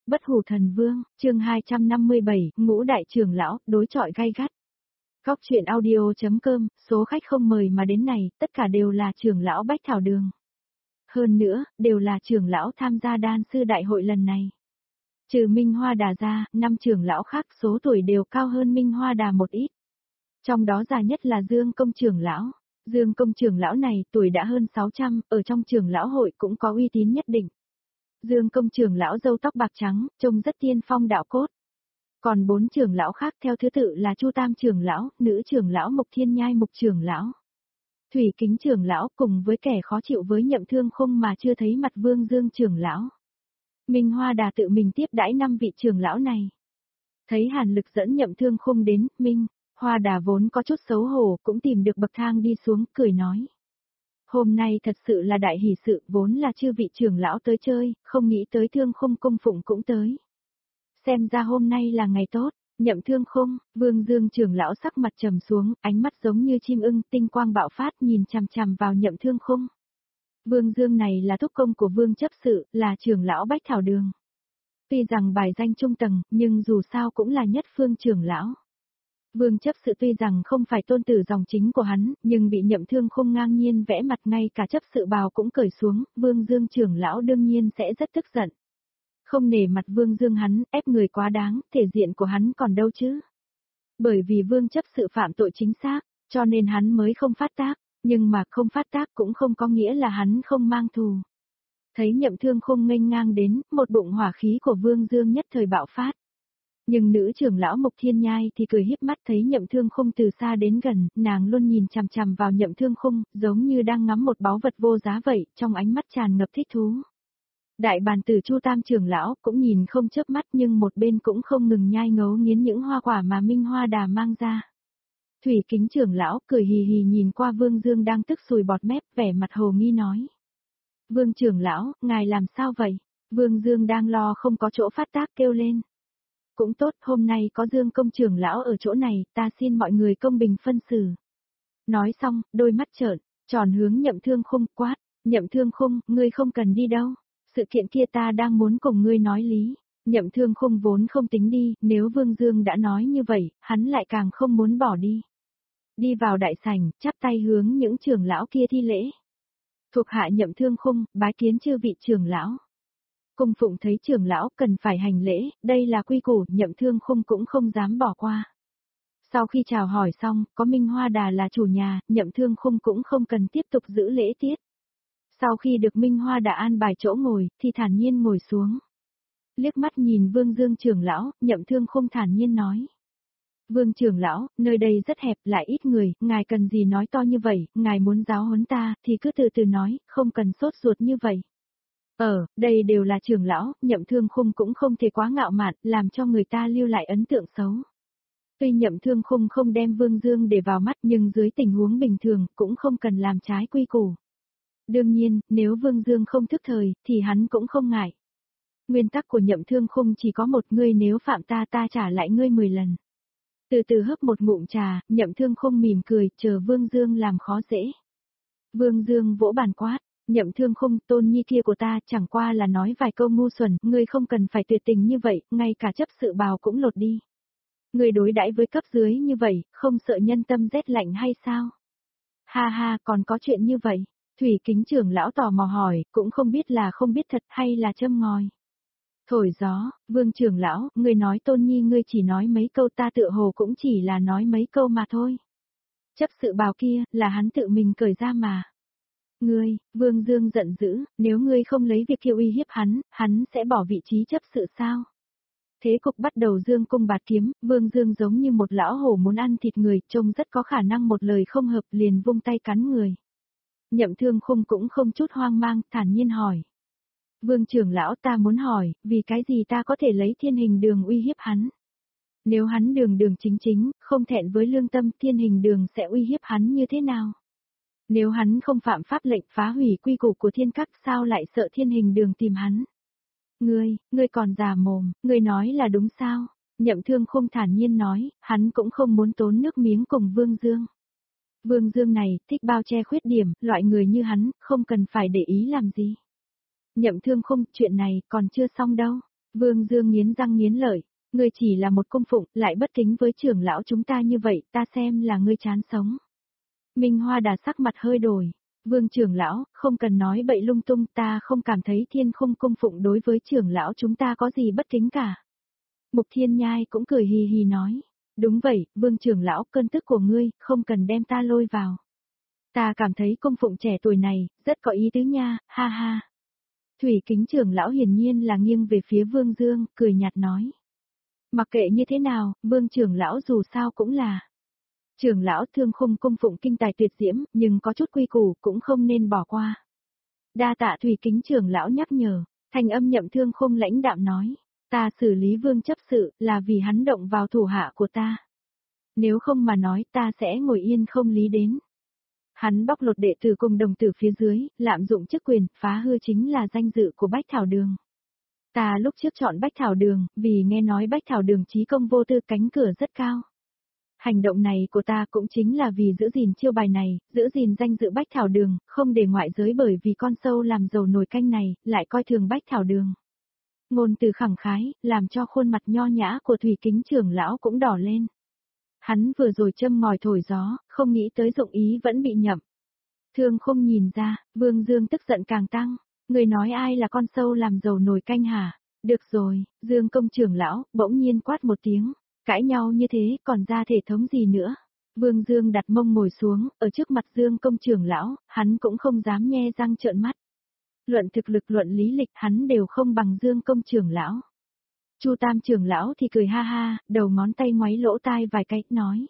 Bất hủ thần vương, chương 257, ngũ đại trưởng lão, đối chọi gay gắt. Góc truyện audio.com, số khách không mời mà đến này, tất cả đều là trưởng lão Bách Thảo Đường. Hơn nữa, đều là trưởng lão tham gia đan sư đại hội lần này. Trừ Minh Hoa Đà ra, 5 trưởng lão khác số tuổi đều cao hơn Minh Hoa Đà một ít. Trong đó già nhất là Dương Công trưởng lão. Dương Công trưởng lão này tuổi đã hơn 600, ở trong trưởng lão hội cũng có uy tín nhất định. Dương Công trưởng lão râu tóc bạc trắng, trông rất tiên phong đạo cốt. Còn 4 trưởng lão khác theo thứ tự là Chu Tam trưởng lão, nữ trưởng lão Mộc Thiên Nhai Mục trưởng lão, Thủy Kính trưởng lão cùng với kẻ khó chịu với Nhậm Thương Khung mà chưa thấy mặt Vương Dương trưởng lão. Minh Hoa Đà tự mình tiếp đãi 5 vị trưởng lão này. Thấy Hàn Lực dẫn Nhậm Thương Khung đến, Minh Hoa Đà vốn có chút xấu hổ, cũng tìm được bậc thang đi xuống, cười nói. Hôm nay thật sự là đại hỷ sự, vốn là chư vị trưởng lão tới chơi, không nghĩ tới Thương Khung cung phụng cũng tới. Xem ra hôm nay là ngày tốt. Nhậm Thương Khung, Vương Dương trưởng lão sắc mặt trầm xuống, ánh mắt giống như chim ưng, tinh quang bạo phát nhìn chằm chằm vào Nhậm Thương Khung. Vương Dương này là thúc công của Vương chấp sự, là trưởng lão Bách Thảo Đường. Tuy rằng bài danh trung tầng, nhưng dù sao cũng là nhất phương trưởng lão. Vương chấp sự tuy rằng không phải tôn tử dòng chính của hắn, nhưng bị Nhậm Thương Khung ngang nhiên vẽ mặt, ngay cả chấp sự bào cũng cởi xuống, Vương Dương trưởng lão đương nhiên sẽ rất tức giận. Không nể mặt Vương Dương hắn, ép người quá đáng, thể diện của hắn còn đâu chứ. Bởi vì Vương chấp sự phạm tội chính xác, cho nên hắn mới không phát tác, nhưng mà không phát tác cũng không có nghĩa là hắn không mang thù. Thấy Nhậm Thương Khung nghênh ngang đến, một bụng hỏa khí của Vương Dương nhất thời bạo phát. Nhưng nữ trưởng lão Mộc Thiên Nhai thì cười híp mắt thấy Nhậm Thương Khung từ xa đến gần, nàng luôn nhìn chằm chằm vào Nhậm Thương Khung, giống như đang ngắm một báu vật vô giá vậy, trong ánh mắt tràn ngập thích thú. Đại bàn tử Chu Tam trưởng lão cũng nhìn không chớp mắt, nhưng một bên cũng không ngừng nhai ngấu nghiến những hoa quả mà Minh Hoa Đà mang ra. Thủy Kính trưởng lão cười hì hì nhìn qua Vương Dương đang tức sùi bọt mép, vẻ mặt hồ nghi nói. Vương trưởng lão, ngài làm sao vậy? Vương Dương đang lo không có chỗ phát tác kêu lên. Cũng tốt, hôm nay có Dương Công trưởng lão ở chỗ này, ta xin mọi người công bình phân xử. Nói xong, đôi mắt trợn tròn hướng Nhậm Thương Khung quát. Nhậm Thương Khung, ngươi không cần đi đâu. Sự kiện kia ta đang muốn cùng ngươi nói lý. Nhậm Thương Khung vốn không tính đi, nếu Vương Dương đã nói như vậy, hắn lại càng không muốn bỏ đi. Đi vào đại sảnh, chắp tay hướng những trưởng lão kia thi lễ. Thuộc hạ Nhậm Thương Khung, bái kiến chư vị trưởng lão. Cung phụng thấy trưởng lão cần phải hành lễ, đây là quy củ, Nhậm Thương Khung cũng không dám bỏ qua. Sau khi chào hỏi xong, có Minh Hoa Đà là chủ nhà, Nhậm Thương Khung cũng không cần tiếp tục giữ lễ tiết. Sau khi được Minh Hoa Đà an bài chỗ ngồi, thì thản nhiên ngồi xuống. Liếc mắt nhìn Vương Dương trưởng lão, Nhậm Thương Khung thản nhiên nói. Vương trưởng lão, nơi đây rất hẹp lại ít người, ngài cần gì nói to như vậy, ngài muốn giáo huấn ta, thì cứ từ từ nói, không cần sốt ruột như vậy. Đây đều là trưởng lão, Nhậm Thương Khung cũng không thể quá ngạo mạn, làm cho người ta lưu lại ấn tượng xấu. Tuy Nhậm Thương Khung không đem Vương Dương để vào mắt, nhưng dưới tình huống bình thường, cũng không cần làm trái quy củ. Đương nhiên, nếu Vương Dương không thức thời, thì hắn cũng không ngại. Nguyên tắc của Nhậm Thương Khung chỉ có một, ngươi nếu phạm ta trả lại ngươi 10 lần. Từ từ hớp một ngụm trà, Nhậm Thương Khung mỉm cười, chờ Vương Dương làm khó dễ. Vương Dương vỗ bàn quát, Nhậm Thương Khung, tôn nhi kia của ta chẳng qua là nói vài câu ngu xuẩn, ngươi không cần phải tuyệt tình như vậy, ngay cả chấp sự bào cũng lột đi. Ngươi đối đãi với cấp dưới như vậy, không sợ nhân tâm rét lạnh hay sao? Ha ha, còn có chuyện như vậy. Thủy Kính trưởng lão tò mò hỏi, cũng không biết là không biết thật hay là châm ngòi. Thổi gió, Vương trưởng lão, ngươi nói tôn nhi ngươi chỉ nói mấy câu, ta tựa hồ cũng chỉ là nói mấy câu mà thôi. Chấp sự bào kia, là hắn tự mình cởi ra mà. Ngươi, Vương Dương giận dữ, nếu ngươi không lấy việc kia uy hiếp hắn sẽ bỏ vị trí chấp sự sao? Thế cục bắt đầu dương cung bạt kiếm, Vương Dương giống như một lão hổ muốn ăn thịt người, trông rất có khả năng một lời không hợp liền vung tay cắn người. Nhậm Thương Khung cũng không chút hoang mang, thản nhiên hỏi. Vương trưởng lão, ta muốn hỏi, vì cái gì ta có thể lấy Thiên Hình Đường uy hiếp hắn? Nếu hắn đường đường chính chính, không thẹn với lương tâm, Thiên Hình Đường sẽ uy hiếp hắn như thế nào? Nếu hắn không phạm pháp lệnh phá hủy quy củ của Thiên Các, sao lại sợ Thiên Hình Đường tìm hắn? Ngươi còn già mồm, ngươi nói là đúng sao? Nhậm Thương Khung thản nhiên nói, hắn cũng không muốn tốn nước miếng cùng Vương Dương. Vương Dương này, thích bao che khuyết điểm, loại người như hắn, không cần phải để ý làm gì. Nhậm Thương Khung, chuyện này còn chưa xong đâu. Vương Dương nghiến răng nghiến lợi, ngươi chỉ là một cung phụng, lại bất kính với trưởng lão chúng ta như vậy, ta xem là ngươi chán sống. Minh Hoa Đà sắc mặt hơi đổi. Vương trưởng lão, không cần nói bậy lung tung, ta không cảm thấy Thiên Khung cung phụng đối với trưởng lão chúng ta có gì bất kính cả. Mục Thiên Nhai cũng cười hì hì nói. Đúng vậy, Vương trưởng lão, cơn tức của ngươi, không cần đem ta lôi vào. Ta cảm thấy cung phụng trẻ tuổi này, rất có ý tứ nha, ha ha. Thủy Kính trưởng lão hiển nhiên là nghiêng về phía Vương Dương, cười nhạt nói. Mặc kệ như thế nào, Vương trưởng lão dù sao cũng là. Trưởng lão Thương Khung cung phụng kinh tài tuyệt diễm, nhưng có chút quy củ cũng không nên bỏ qua. Đa tạ Thủy Kính trưởng lão nhắc nhở, thành âm Nhậm Thương Khung lãnh đạm nói. Ta xử lý Vương chấp sự, là vì hắn động vào thủ hạ của ta. Nếu không mà nói ta sẽ ngồi yên không lý đến. Hắn bóc lột đệ tử cùng đồng tử phía dưới, lạm dụng chức quyền, phá hư chính là danh dự của Bách Thảo Đường. Ta lúc trước chọn Bách Thảo Đường, vì nghe nói Bách Thảo Đường chí công vô tư, cánh cửa rất cao. Hành động này của ta cũng chính là vì giữ gìn chiêu bài này, giữ gìn danh dự Bách Thảo Đường, không để ngoại giới bởi vì con sâu làm dầu nồi canh này, lại coi thường Bách Thảo Đường. Ngôn từ khẳng khái, làm cho khuôn mặt nho nhã của Thủy Kính trưởng lão cũng đỏ lên. Hắn vừa rồi châm ngòi thổi gió, không nghĩ tới dụng ý vẫn bị nhậm. Thương Khung nhìn ra, Vương Dương tức giận càng tăng. Người nói ai là con sâu làm dầu nồi canh hả? Được rồi, Dương công trưởng lão, bỗng nhiên quát một tiếng. Cãi nhau như thế, còn ra thể thống gì nữa? Vương Dương đặt mông ngồi xuống, ở trước mặt Dương công trưởng lão, hắn cũng không dám nhe răng trợn mắt. Luận thực lực luận lý lịch hắn đều không bằng Dương công trưởng lão. Chu Tam trưởng lão thì cười ha ha, đầu ngón tay ngoáy lỗ tai vài cái, nói.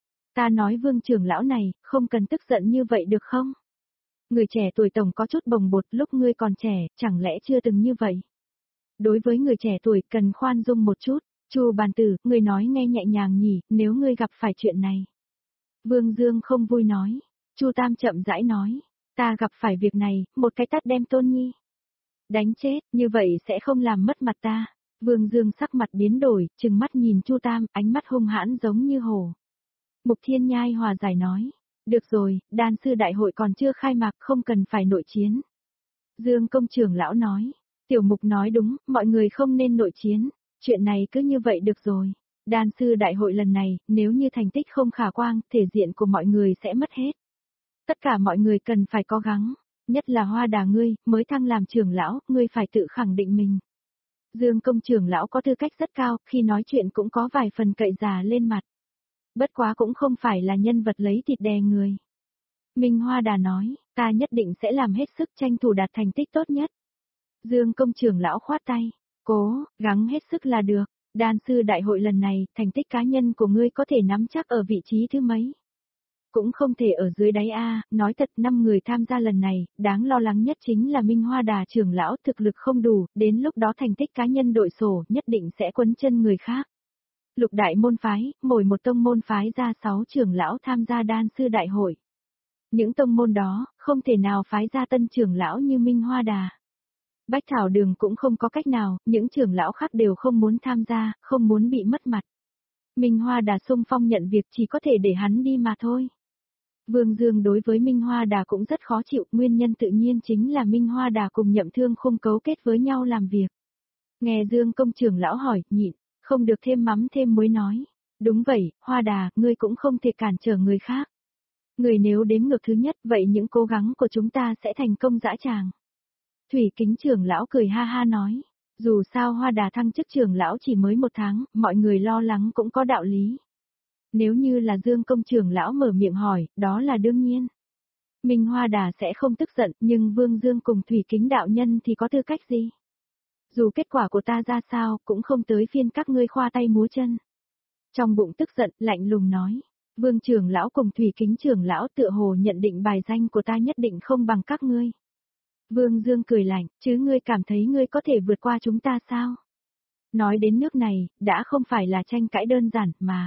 Ta nói Vương trưởng lão này, không cần tức giận như vậy được không? Người trẻ tuổi tổng có chút bồng bột, lúc ngươi còn trẻ, chẳng lẽ chưa từng như vậy? Đối với người trẻ tuổi cần khoan dung một chút. Chu bàn tử, ngươi nói nghe nhẹ nhàng nhỉ, nếu ngươi gặp phải chuyện này. Vương Dương không vui nói. Chu Tam chậm rãi nói. Ta gặp phải việc này, một cái tát đem Tôn Nhi đánh chết, như vậy sẽ không làm mất mặt ta. Vương Dương sắc mặt biến đổi, trừng mắt nhìn Chu Tam, ánh mắt hung hãn giống như hổ. Mục Thiên Nhai hòa giải nói. Được rồi, đan sư đại hội còn chưa khai mạc, không cần phải nội chiến. Dương công trưởng lão nói. Tiểu Mục nói đúng, mọi người không nên nội chiến. Chuyện này cứ như vậy được rồi. Đan sư đại hội lần này, nếu như thành tích không khả quan, thể diện của mọi người sẽ mất hết. Tất cả mọi người cần phải cố gắng, nhất là Hoa Đà ngươi, mới thăng làm trưởng lão, ngươi phải tự khẳng định mình. Dương công trưởng lão có tư cách rất cao, khi nói chuyện cũng có vài phần cậy già lên mặt. Bất quá cũng không phải là nhân vật lấy thịt đè người. Minh Hoa Đà nói, ta nhất định sẽ làm hết sức tranh thủ đạt thành tích tốt nhất. Dương công trưởng lão khoát tay. Cố, gắng hết sức là được. Đan sư đại hội lần này, thành tích cá nhân của ngươi có thể nắm chắc ở vị trí thứ mấy. Cũng không thể ở dưới đáy A, nói thật 5 người tham gia lần này, đáng lo lắng nhất chính là Minh Hoa Đà trưởng lão thực lực không đủ, đến lúc đó thành tích cá nhân đội sổ nhất định sẽ quấn chân người khác. Lục đại môn phái, mỗi một tông môn phái ra 6 trưởng lão tham gia đan sư đại hội. Những tông môn đó, không thể nào phái ra tân trưởng lão như Minh Hoa Đà. Bách Thảo Đường cũng không có cách nào, những trưởng lão khác đều không muốn tham gia, không muốn bị mất mặt. Minh Hoa Đà xung phong nhận việc chỉ có thể để hắn đi mà thôi. Vương Dương đối với Minh Hoa Đà cũng rất khó chịu, nguyên nhân tự nhiên chính là Minh Hoa Đà cùng Nhậm Thương Khung cấu kết với nhau làm việc. Nghe Dương công trưởng lão hỏi, nhịn, không được thêm mắm thêm muối nói. Đúng vậy, Hoa Đà, ngươi cũng không thể cản trở người khác. Người nếu đếm ngược thứ nhất, vậy những cố gắng của chúng ta sẽ thành công dã tràng. Thủy Kính trưởng lão cười ha ha nói, dù sao Hoa Đà thăng chức trưởng lão chỉ mới 1 tháng, mọi người lo lắng cũng có đạo lý. Nếu như là Dương công trưởng lão mở miệng hỏi, đó là đương nhiên. Minh Hoa Đà sẽ không tức giận, nhưng Vương Dương cùng Thủy Kính đạo nhân thì có tư cách gì? Dù kết quả của ta ra sao, cũng không tới phiên các ngươi khoa tay múa chân. Trong bụng tức giận, lạnh lùng nói, Vương trưởng lão cùng Thủy Kính trưởng lão tựa hồ nhận định bài danh của ta nhất định không bằng các ngươi. Vương Dương cười lạnh, chứ ngươi cảm thấy ngươi có thể vượt qua chúng ta sao? Nói đến nước này, đã không phải là tranh cãi đơn giản mà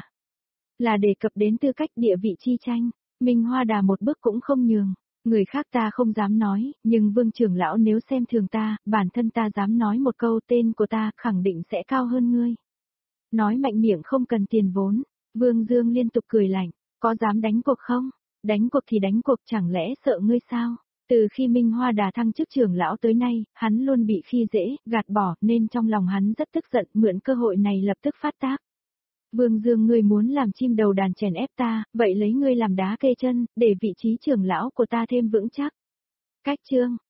là đề cập đến tư cách địa vị chi tranh. Minh Hoa Đà một bước cũng không nhường. Người khác ta không dám nói, nhưng Vương trưởng lão nếu xem thường ta, bản thân ta dám nói một câu tên của ta khẳng định sẽ cao hơn ngươi. Nói mạnh miệng không cần tiền vốn. Vương Dương liên tục cười lạnh, có dám đánh cuộc không? Đánh cuộc thì đánh cuộc, chẳng lẽ sợ ngươi sao? Từ khi Minh Hoa Đà thăng chức trưởng lão tới nay, hắn luôn bị khi dễ, gạt bỏ, nên trong lòng hắn rất tức giận, mượn cơ hội này lập tức phát tác. Vương Dương, ngươi muốn làm chim đầu đàn chèn ép ta, vậy lấy ngươi làm đá kê chân, để vị trí trưởng lão của ta thêm vững chắc. Cách chương